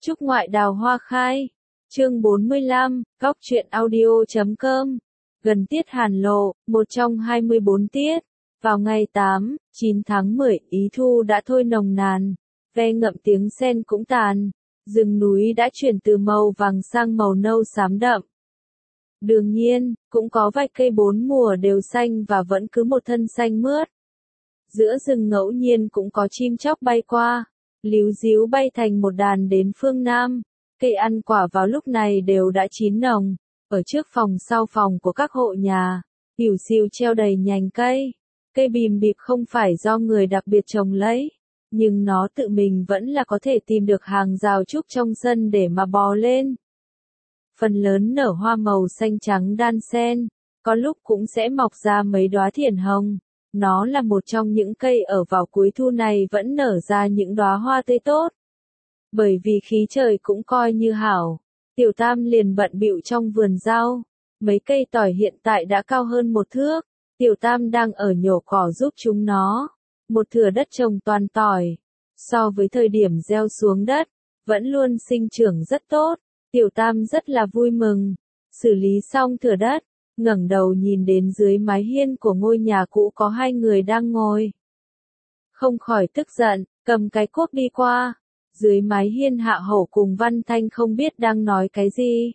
Chúc ngoại đào hoa khai. Chương 45, góc truyện audio.com. Gần tiết Hàn Lộ, một trong 24 tiết. Vào ngày 8, 9 tháng 10, ý thu đã thôi nồng nàn. Ve ngậm tiếng sen cũng tàn. Rừng núi đã chuyển từ màu vàng sang màu nâu xám đậm. Đương nhiên, cũng có vài cây bốn mùa đều xanh và vẫn cứ một thân xanh mướt. Giữa rừng ngẫu nhiên cũng có chim chóc bay qua, líu ríu bay thành một đàn đến phương Nam. Cây ăn quả vào lúc này đều đã chín nồng, ở trước phòng sau phòng của các hộ nhà, xìu xiu treo đầy nhành cây. Cây bìm bịp không phải do người đặc biệt trồng lấy, nhưng nó tự mình vẫn là có thể tìm được hàng rào trúc trong sân để mà bò lên. Phần lớn nở hoa màu xanh trắng đan xen, có lúc cũng sẽ mọc ra mấy đóa thiển hồng. Nó là một trong những cây ở vào cuối thu này vẫn nở ra những đóa hoa tươi tốt. Bởi vì khí trời cũng coi như hảo, Tiểu Tam liền bận bịu trong vườn rau. Mấy cây tỏi hiện tại đã cao hơn 1 thước, Tiểu Tam đang ở nhổ cỏ giúp chúng nó. Một thửa đất trồng toàn tỏi, so với thời điểm gieo xuống đất, vẫn luôn sinh trưởng rất tốt. Tiểu Tam rất là vui mừng. Xử lý xong thửa đất, ngẩng đầu nhìn đến dưới mái hiên của ngôi nhà cũ có 2 người đang ngồi. Không khỏi tức giận, cầm cái cuốc đi qua. Dưới mái hiên Hạ Hổ cùng Văn Thanh không biết đang nói cái gì.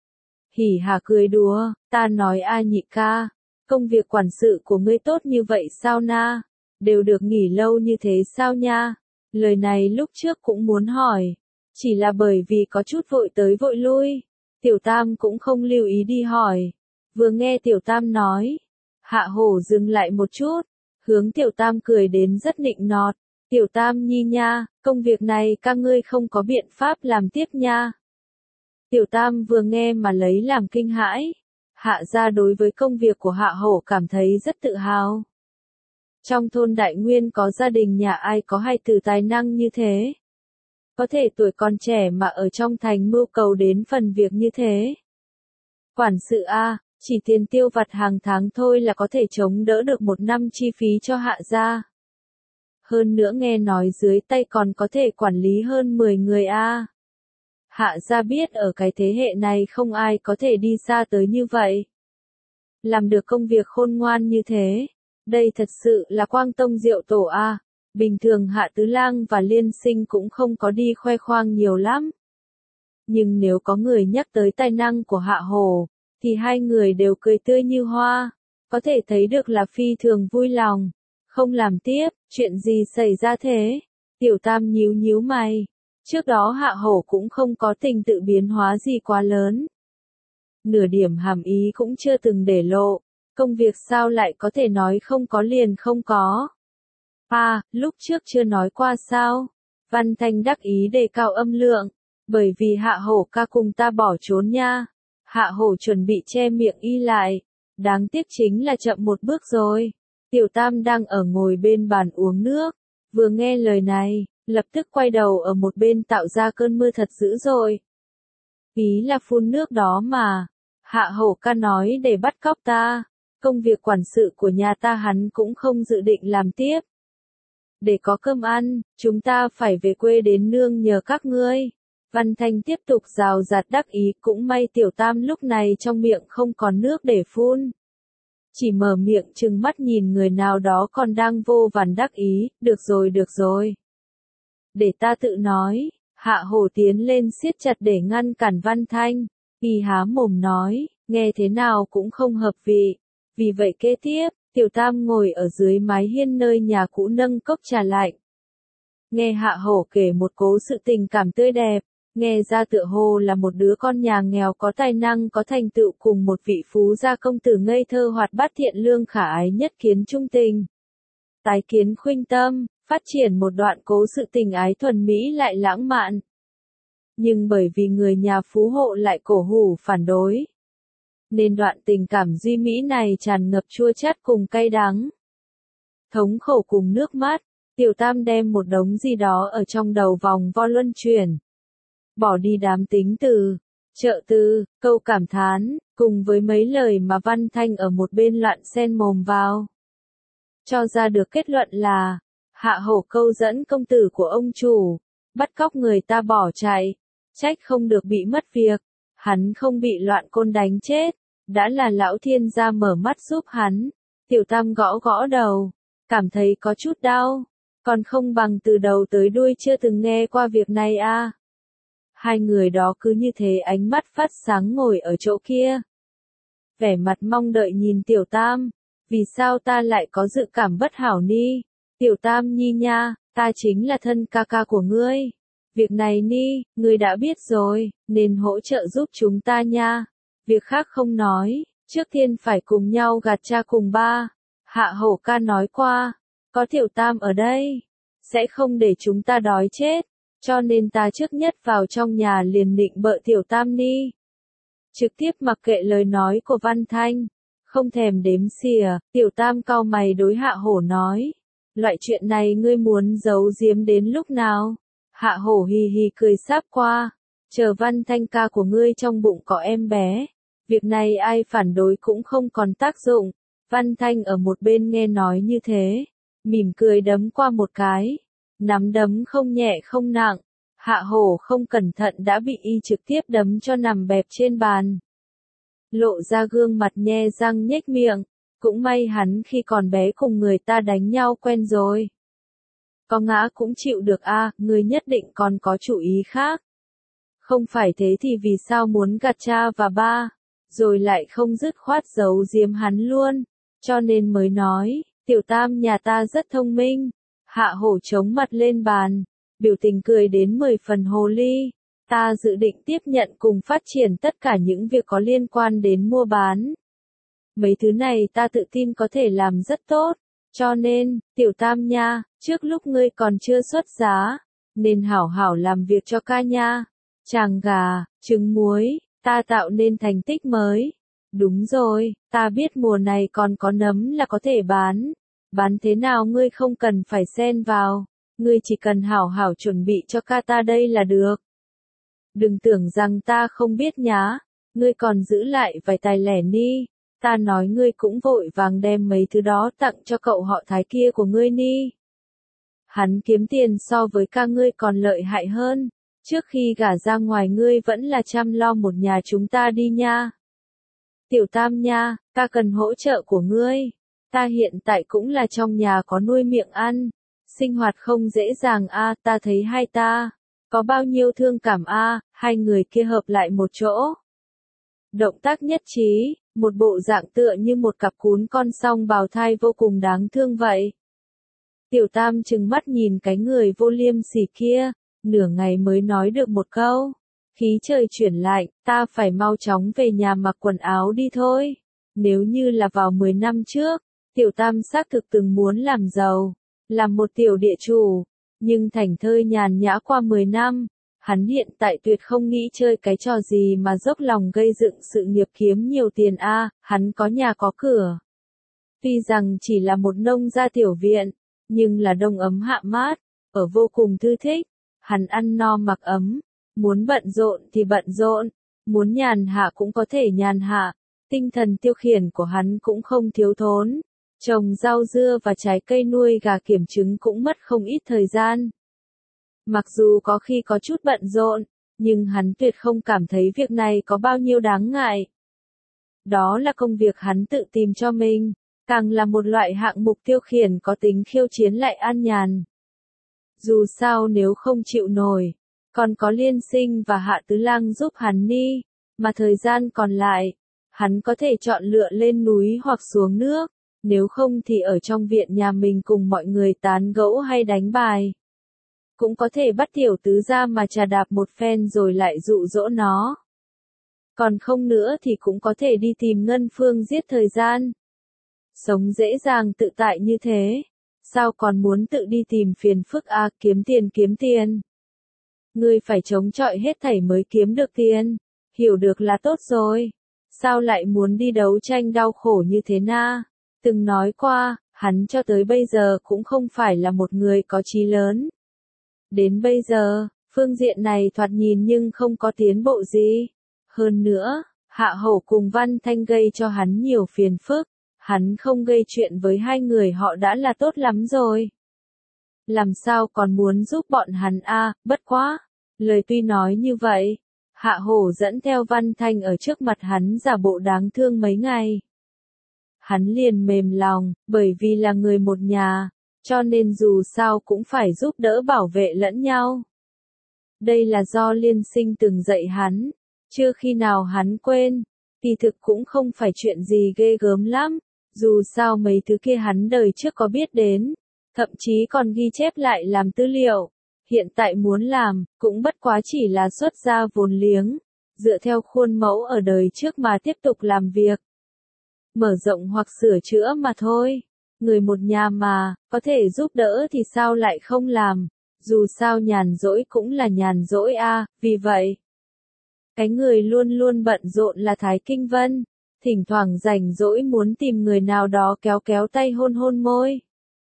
Hỉ hả cười đùa, ta nói a nhị ca, công việc quản sự của ngươi tốt như vậy sao na? Đều được nghỉ lâu như thế sao nha? Lời này lúc trước cũng muốn hỏi, chỉ là bởi vì có chút vội tới vội lui. Tiểu Tam cũng không lưu ý đi hỏi. Vừa nghe Tiểu Tam nói, Hạ Hổ dừng lại một chút, hướng Tiểu Tam cười đến rất nịnh nọt. Tiểu Tam nhi nha, công việc này các ngươi không có biện pháp làm tiếp nha. Tiểu Tam vừa nghe mà lấy làm kinh hãi. Hạ gia đối với công việc của Hạ Hổ cảm thấy rất tự hào. Trong thôn Đại Nguyên có gia đình nhà ai có hài tử tài năng như thế. Có thể tuổi còn trẻ mà ở trong thành mưu cầu đến phần việc như thế. Quản sự a, chỉ tiền tiêu vặt hàng tháng thôi là có thể chống đỡ được 1 năm chi phí cho Hạ gia. Hơn nữa nghe nói dưới tay còn có thể quản lý hơn 10 người a. Hạ gia biết ở cái thế hệ này không ai có thể đi xa tới như vậy. Làm được công việc khôn ngoan như thế, đây thật sự là quang tông diệu tổ a. Bình thường Hạ Tứ Lang và Liên Sinh cũng không có đi khoe khoang nhiều lắm. Nhưng nếu có người nhắc tới tài năng của Hạ Hổ, thì 2 người đều cười tươi như hoa, có thể thấy được là phi thường vui lòng. Không làm tiếp, chuyện gì xảy ra thế? Tiểu Tam nhíu nhíu mày. Trước đó Hạ Hổ cũng không có tình tự biến hóa gì quá lớn. Nửa điểm hàm ý cũng chưa từng để lộ. Công việc sao lại có thể nói không có liền không có? À, lúc trước chưa nói qua sao? Văn Thanh đắc ý đề cao âm lượng. Bởi vì Hạ Hổ ca cùng ta bỏ trốn nha. Hạ Hổ chuẩn bị che miệng y lại. Đáng tiếc chính là chậm một bước rồi. Tiểu Tam đang ở ngồi bên bàn uống nước. Vừa nghe lời này, lập tức quay đầu ở một bên tạo ra cơn mưa thật dữ dội. Ý là phun nước đó mà. Hạ Hổ ca nói để bắt cóc ta. Công việc quản sự của nhà ta hắn cũng không dự định làm tiếp. Để có cơm ăn, chúng ta phải về quê đến nương nhờ các ngươi. Văn Thanh tiếp tục rào rạt đắc ý, cũng may Tiểu Tam lúc này trong miệng không còn nước để phun. Chỉ mở miệng trừng mắt nhìn người nào đó còn đang vô vàn đắc ý, được rồi. Để ta tự nói. Hạ Hổ tiến lên siết chặt để ngăn cản Văn Thanh. Y há mồm nói, nghe thế nào cũng không hợp vị. Vì vậy kế tiếp, Tiểu Tam ngồi ở dưới mái hiên nơi nhà cũ nâng cốc trà lạnh. Nghe Hạ Hổ kể một cố sự tình cảm tươi đẹp, nghe ra tựa hồ là một đứa con nhà nghèo có tài năng có thành tựu cùng một vị phú gia công tử ngây thơ hoạt bát thiện lương khả ái nhất kiến trung tình. Tái kiến khuynh tâm, phát triển một đoạn cố sự tình ái thuần mỹ lại lãng mạn. Nhưng bởi vì người nhà phú hộ lại cổ hủ phản đối, nên đoạn tình cảm duy mỹ này tràn ngập chua chát cùng cay đắng. Thống khổ cùng nước mắt, Tiểu Tam đem một đống gì đó ở trong đầu vòng vo luân chuyển. Bỏ đi đám tính từ, trợ tư, câu cảm thán, cùng với mấy lời mà Văn Thanh ở một bên loạn xen mồm vào. Cho ra được kết luận là, Hạ Hổ câu dẫn công tử của ông chủ, bắt cóc người ta bỏ chạy, trách không được bị mất việc, hắn không bị loạn côn đánh chết, đã là lão thiên gia mở mắt giúp hắn. Tiểu Tam gõ gõ đầu, cảm thấy có chút đau, còn không bằng từ đầu tới đuôi chưa từng nghe qua việc này a. Hai người đó cứ như thế ánh mắt phát sáng ngồi ở chỗ kia. Vẻ mặt mong đợi nhìn Tiểu Tam, vì sao ta lại có dự cảm bất hảo ni? Tiểu Tam nhi nha, ta chính là thân ca ca của ngươi. Việc này ni, ngươi đã biết rồi, nên hỗ trợ giúp chúng ta nha. Việc khác không nói, trước tiên phải cùng nhau gạt cha cùng ba. Hạ Hổ ca nói qua, có Tiểu Tam ở đây, sẽ không để chúng ta đói chết, cho nên ta trước nhất vào trong nhà liền định bợ Tiểu Tam ni. Trực tiếp mặc kệ lời nói của Văn Thanh, không thèm đếm xỉa, Tiểu Tam cau mày đối Hạ Hổ nói, loại chuyện này ngươi muốn giấu giếm đến lúc nào? Hạ Hổ hì hì cười sáp qua, chờ Văn Thanh ca của ngươi trong bụng có em bé, việc này ai phản đối cũng không còn tác dụng. Văn Thanh ở một bên nghe nói như thế, mỉm cười đấm qua một cái, nắm đấm không nhẹ không nặng, Hạ Hổ không cẩn thận đã bị y trực tiếp đấm cho nằm bẹp trên bàn. Lộ ra gương mặt nhe răng nhếch miệng, cũng may hắn khi còn bé cùng người ta đánh nhau quen rồi. Có ngã cũng chịu được a, người nhất định còn có chủ ý khác. Không phải thế thì vì sao muốn gạt cha và ba, rồi lại không dứt khoát giấu giếm hắn luôn, cho nên mới nói, Tiểu Tam nhà ta rất thông minh. Hạ Hổ chống mặt lên bàn, biểu tình cười đến 10 phần hồ ly. Ta dự định tiếp nhận cùng phát triển tất cả những việc có liên quan đến mua bán. Mấy thứ này ta tự tin có thể làm rất tốt, cho nên, Tiểu Tam nha, trước lúc ngươi còn chưa xuất giá, nên hảo hảo làm việc cho ca nha. Tràng gà, trứng muối, ta tạo nên thành tích mới. Đúng rồi, ta biết mùa này còn có nấm là có thể bán. Bán thế nào ngươi không cần phải xen vào, ngươi chỉ cần hảo hảo chuẩn bị cho ca ta đây là được. Đừng tưởng rằng ta không biết nhá, ngươi còn giữ lại vài tài lẻ ni, ta nói ngươi cũng vội vàng đem mấy thứ đó tặng cho cậu họ Thái kia của ngươi ni. Hắn kiếm tiền so với ca ngươi còn lợi hại hơn, trước khi gả ra ngoài ngươi vẫn là chăm lo một nhà chúng ta đi nha. Tiểu Tam nha, ta cần hỗ trợ của ngươi. Ta hiện tại cũng là trong nhà có nuôi miệng ăn, sinh hoạt không dễ dàng a, ta thấy hai ta có bao nhiêu thương cảm a, hai người kia hợp lại một chỗ. Động tác nhất trí, một bộ dạng tựa như một cặp cún con song bào thai vô cùng đáng thương vậy. Tiểu Tam trừng mắt nhìn cái người vô liêm sỉ kia, nửa ngày mới nói được một câu. Khí trời chuyển lạnh, ta phải mau chóng về nhà mặc quần áo đi thôi. Nếu như là vào 10 năm trước, Tiểu Tam xác thực từng muốn làm giàu, làm một tiểu địa chủ, nhưng thảnh thơi nhàn nhã qua 10 năm, hắn hiện tại tuyệt không nghĩ chơi cái trò gì mà dốc lòng gây dựng sự nghiệp kiếm nhiều tiền a, hắn có nhà có cửa. Tuy rằng chỉ là một nông gia tiểu viện, nhưng là đông ấm hạ mát, ở vô cùng thư thích, hắn ăn no mặc ấm, muốn bận rộn thì bận rộn, muốn nhàn hạ cũng có thể nhàn hạ, tinh thần tiêu khiển của hắn cũng không thiếu thốn. Trồng rau dưa và trái cây nuôi gà kiểm trứng cũng mất không ít thời gian. Mặc dù có khi có chút bận rộn, nhưng hắn tuyệt không cảm thấy việc này có bao nhiêu đáng ngại. Đó là công việc hắn tự tìm cho mình, càng là một loại hạng mục tiêu khiển có tính khiêu chiến lại an nhàn. Dù sao nếu không chịu nổi, còn có Liên Sinh và Hạ Tứ Lang giúp hắn ni, mà thời gian còn lại, hắn có thể chọn lựa lên núi hoặc xuống nước. Nếu không thì ở trong viện nhà mình cùng mọi người tán gẫu hay đánh bài. Cũng có thể bắt tiểu tứ ra mà trà đạp một phen rồi lại dụ dỗ nó. Còn không nữa thì cũng có thể đi tìm Ngân Phương giết thời gian. Sống dễ dàng tự tại như thế, sao còn muốn tự đi tìm phiền phức à, kiếm tiền. Ngươi phải chống chọi hết thảy mới kiếm được tiền, hiểu được là tốt rồi. Sao lại muốn đi đấu tranh đau khổ như thế na? Từng nói qua, hắn cho tới bây giờ cũng không phải là một người có chí lớn. Đến bây giờ, phương diện này thoạt nhìn nhưng không có tiến bộ gì. Hơn nữa, Hạ Hổ cùng Văn Thanh gây cho hắn nhiều phiền phức, hắn không gây chuyện với hai người họ đã là tốt lắm rồi. Làm sao còn muốn giúp bọn hắn a, bất quá, Lời tuy nói như vậy, Hạ Hổ dẫn theo Văn Thanh ở trước mặt hắn giả bộ đáng thương mấy ngày. Hắn liền mềm lòng, bởi vì là người một nhà, cho nên dù sao cũng phải giúp đỡ bảo vệ lẫn nhau. Đây là do Liên Sinh từng dạy hắn, chưa khi nào hắn quên, kỳ thực cũng không phải chuyện gì ghê gớm lắm, dù sao mấy thứ kia hắn đời trước có biết đến, thậm chí còn ghi chép lại làm tư liệu. Hiện tại muốn làm, cũng bất quá chỉ là xuất ra vốn liếng, dựa theo khuôn mẫu ở đời trước mà tiếp tục làm việc. Mở rộng hoặc sửa chữa mà thôi. Người một nhà mà, có thể giúp đỡ thì sao lại không làm, dù sao nhàn rỗi cũng là nhàn rỗi a, vì vậy. Cái người luôn luôn bận rộn là Thái Kinh Vân, thỉnh thoảng rảnh rỗi muốn tìm người nào đó kéo kéo tay hôn hôn môi.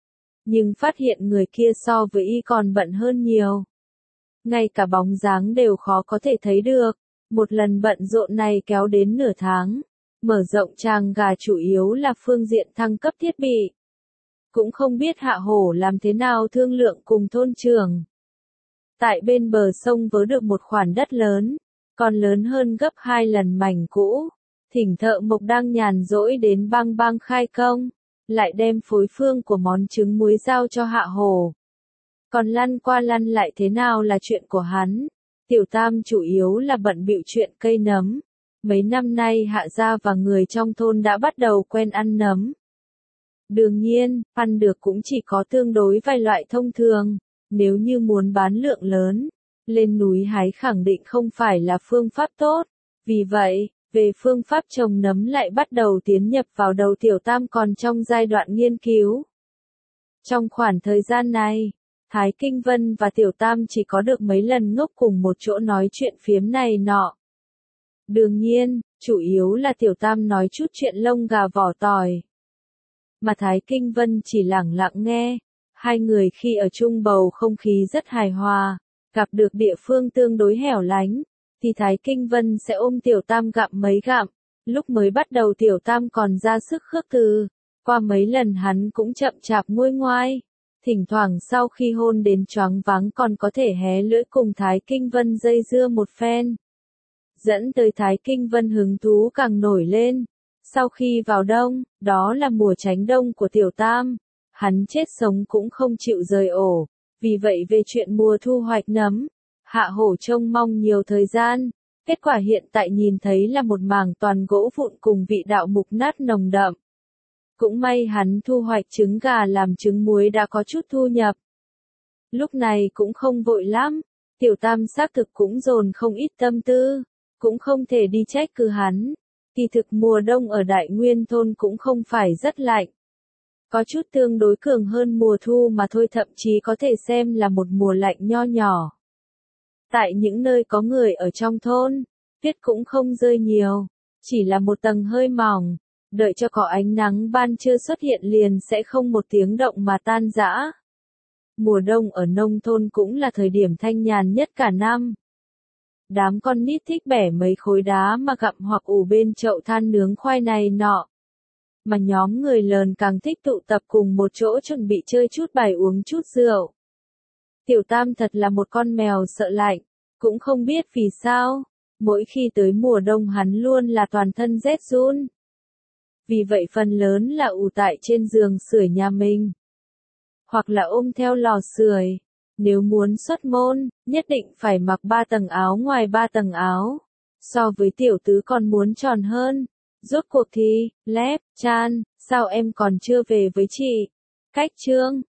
Nhưng phát hiện người kia so với y còn bận hơn nhiều. Ngay cả bóng dáng đều khó có thể thấy được, một lần bận rộn này kéo đến nửa tháng. Mở rộng tràng gà chủ yếu là phương diện thăng cấp thiết bị. Cũng không biết Hạ Hổ làm thế nào thương lượng cùng thôn trưởng. Tại bên bờ sông vớ được một khoản đất lớn, còn lớn hơn gấp 2 lần mảnh cũ. Thỉnh thợ mộc đang nhàn rỗi đến bang bang khai công, lại đem phối phương của món trứng muối giao cho Hạ Hổ. Còn lăn qua lăn lại thế nào là chuyện của hắn. Tiểu Tam chủ yếu là bận bịu chuyện cây nấm. Mấy năm nay Hạ gia và người trong thôn đã bắt đầu quen ăn nấm. Đương nhiên, ăn được cũng chỉ có tương đối vài loại thông thường. Nếu như muốn bán lượng lớn, lên núi hái khẳng định không phải là phương pháp tốt. Vì vậy, về phương pháp trồng nấm lại bắt đầu tiến nhập vào đầu Tiểu Tam còn trong giai đoạn nghiên cứu. Trong khoảng thời gian này, Thái Kinh Vân và Tiểu Tam chỉ có được mấy lần ngốc cùng một chỗ nói chuyện phiếm này nọ. Đương nhiên, chủ yếu là Tiểu Tam nói chút chuyện lông gà vỏ tỏi. Mà Thái Kinh Vân chỉ lẳng lặng nghe. Hai người khi ở chung bầu không khí rất hài hòa, gặp được địa phương tương đối hẻo lánh, thì Thái Kinh Vân sẽ ôm Tiểu Tam gặm mấy gặm. Lúc mới bắt đầu Tiểu Tam còn ra sức khước từ, qua mấy lần hắn cũng chậm chạp nguôi ngoai. Thỉnh thoảng sau khi hôn đến choáng váng còn có thể hé lưỡi cùng Thái Kinh Vân dây dưa một phen. Dẫn tới Thái Kinh Vân hứng thú càng nổi lên. Sau khi vào đông, đó là mùa tránh đông của Tiểu Tam. Hắn chết sống cũng không chịu rời ổ. Vì vậy về chuyện mùa thu hoạch nấm, Hạ Hổ trông mong nhiều thời gian. Kết quả hiện tại nhìn thấy là một mảng toàn gỗ vụn cùng vị đạo mục nát nồng đậm. Cũng may hắn thu hoạch trứng gà làm trứng muối đã có chút thu nhập. Lúc này cũng không vội lắm. Tiểu Tam xác thực cũng dồn không ít tâm tư. Cũng không thể đi trách cứ hắn. Kỳ thực mùa đông ở Đại Nguyên thôn cũng không phải rất lạnh. Có chút tương đối cường hơn mùa thu mà thôi, thậm chí có thể xem là một mùa lạnh nho nhỏ. Tại những nơi có người ở trong thôn, tuyết cũng không rơi nhiều, chỉ là một tầng hơi mỏng, đợi cho có ánh nắng ban trưa xuất hiện liền sẽ không một tiếng động mà tan rã. Mùa đông ở nông thôn cũng là thời điểm thanh nhàn nhất cả năm. Đám con nít thích bẻ mấy khối đá mà gặm hoặc ủ bên chậu than nướng khoai này nọ. Mà nhóm người lớn càng thích tụ tập cùng một chỗ chuẩn bị chơi chút bài uống chút rượu. Tiểu Tam thật là một con mèo sợ lạnh, cũng không biết vì sao, mỗi khi tới mùa đông hắn luôn là toàn thân rét run. Vì vậy phần lớn là ủ tại trên giường sưởi nhà mình, hoặc là ôm theo lò sưởi. Nếu muốn xuất môn, nhất định phải mặc 3 tầng áo ngoài 3 tầng áo. So với tiểu tứ còn muốn tròn hơn. Rốt cuộc thì, Lép, Chan, sao em còn chưa về với chị? Cách Trương,